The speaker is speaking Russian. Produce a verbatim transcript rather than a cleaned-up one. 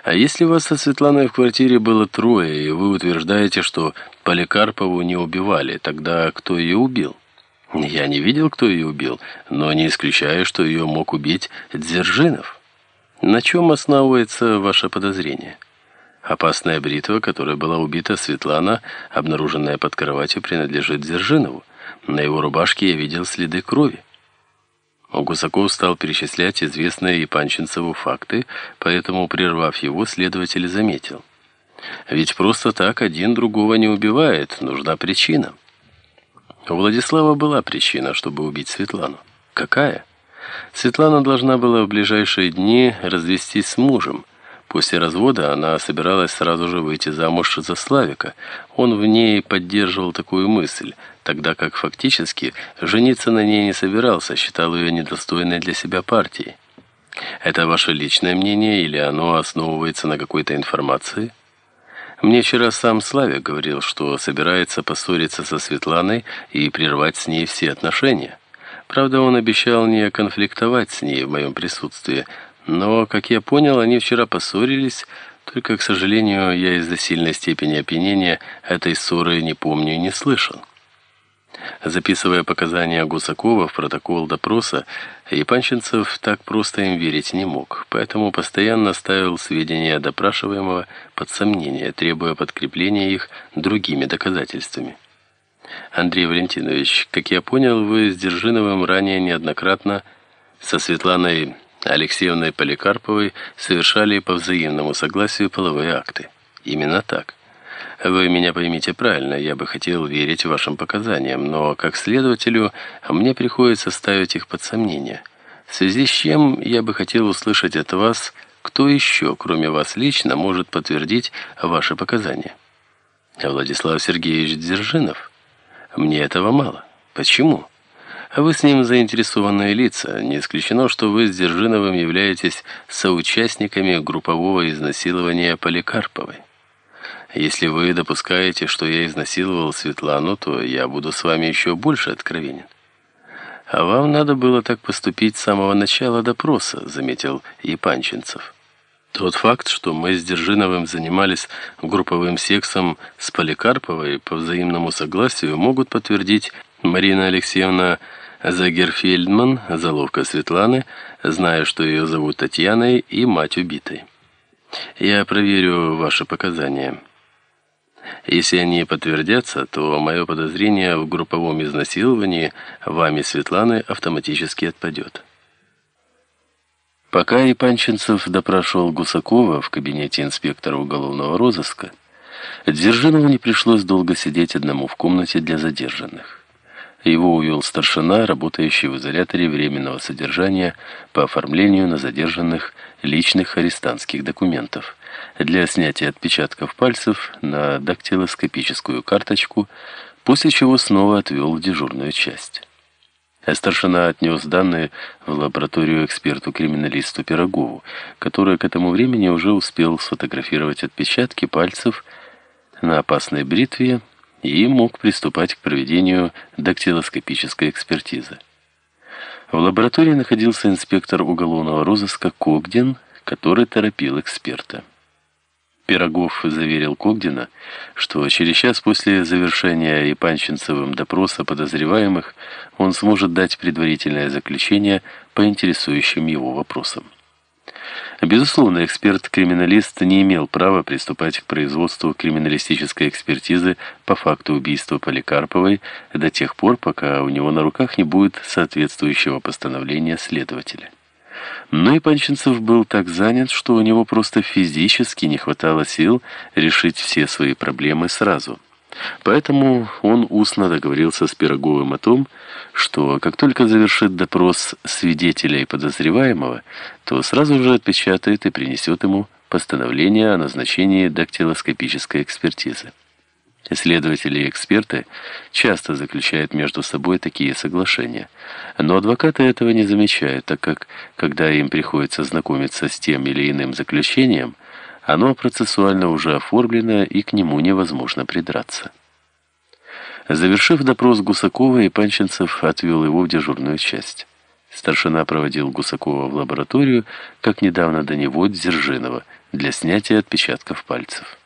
А если вас со Светланой в квартире было трое, и вы утверждаете, что Поликарпову не убивали, тогда кто ее убил? Я не видел, кто ее убил, но не исключаю, что ее мог убить Дзержинов. На чем основывается ваше подозрение? Опасная бритва, которой была убита Светлана, обнаруженная под кроватью, принадлежит Дзержинову. На его рубашке я видел следы крови. Гусаков стал перечислять известные Епанчинцеву факты, поэтому, прервав его, следователь заметил: ведь просто так один другого не убивает, нужна причина. У Владислава была причина, чтобы убить Светлану. Какая? Светлана должна была в ближайшие дни развестись с мужем. После развода она собиралась сразу же выйти замуж за Славика. Он в ней поддерживал такую мысль, тогда как фактически жениться на ней не собирался, считал ее недостойной для себя партией. Это ваше личное мнение или оно основывается на какой-то информации? Мне вчера сам Славик говорил, что собирается поссориться со Светланой и прервать с ней все отношения. Правда, он обещал не конфликтовать с ней в моем присутствии, но, как я понял, они вчера поссорились, только, к сожалению, я из-за сильной степени опьянения этой ссоры не помню и не слышал. Записывая показания Гусакова в протокол допроса, Епанчинцев так просто им верить не мог, поэтому постоянно ставил сведения допрашиваемого под сомнение, требуя подкрепления их другими доказательствами. Андрей Валентинович, как я понял, вы с Дзержиновым ранее неоднократно со Светланой Алексеевной Поликарповой совершали по взаимному согласию половые акты. Именно так. Вы меня поймите правильно, я бы хотел верить вашим показаниям, но как следователю мне приходится ставить их под сомнение. В связи с чем я бы хотел услышать от вас, кто еще, кроме вас лично, может подтвердить ваши показания. Владислав Сергеевич Дзержинов? Мне этого мало. Почему? Вы с ним заинтересованные лица. Не исключено, что вы с Дзержиновым являетесь соучастниками группового изнасилования Поликарповой. Если вы допускаете, что я изнасиловал Светлану, то я буду с вами еще больше откровенен. А вам надо было так поступить с самого начала допроса, заметил Епанчинцев. Тот факт, что мы с Дзержиновым занимались групповым сексом с Поликарповой по взаимному согласию, могут подтвердить Марина Алексеевна Загерфельдман, заловка Светланы, зная, что ее зовут Татьяной, и мать убитой. Я проверю ваши показания. Если они подтвердятся, то мое подозрение в групповом изнасиловании вами Светланы автоматически отпадет. Пока Епанчинцев допрашивал Гусакова в кабинете инспектора уголовного розыска, Дзержинову не пришлось долго сидеть одному в комнате для задержанных. Его увел старшина, работающий в изоляторе временного содержания по оформлению на задержанных личных арестантских документов для снятия отпечатков пальцев на дактилоскопическую карточку, после чего снова отвел в дежурную часть. А старшина отнес данные в лабораторию эксперту-криминалисту Пирогову, который к этому времени уже успел сфотографировать отпечатки пальцев на опасной бритве и мог приступать к проведению дактилоскопической экспертизы. В лаборатории находился инспектор уголовного розыска Когдин, который торопил эксперта. Пирогов заверил Когдина, что через час после завершения Епанчинцевым допроса подозреваемых он сможет дать предварительное заключение по интересующим его вопросам. Безусловно, эксперт-криминалист не имел права приступать к производству криминалистической экспертизы по факту убийства Поликарповой до тех пор, пока у него на руках не будет соответствующего постановления следователя. Но Епанчинцев был так занят, что у него просто физически не хватало сил решить все свои проблемы сразу. Поэтому он устно договорился с Пироговым о том, что как только завершит допрос свидетеля и подозреваемого, то сразу же отпечатает и принесет ему постановление о назначении дактилоскопической экспертизы. Следователи и эксперты часто заключают между собой такие соглашения, но адвокаты этого не замечают, так как, когда им приходится знакомиться с тем или иным заключением, оно процессуально уже оформлено, и к нему невозможно придраться. Завершив допрос Гусакова, Епанчинцев отвел его в дежурную часть. Старшина проводил Гусакова в лабораторию, как недавно до него Дзержинова, для снятия отпечатков пальцев.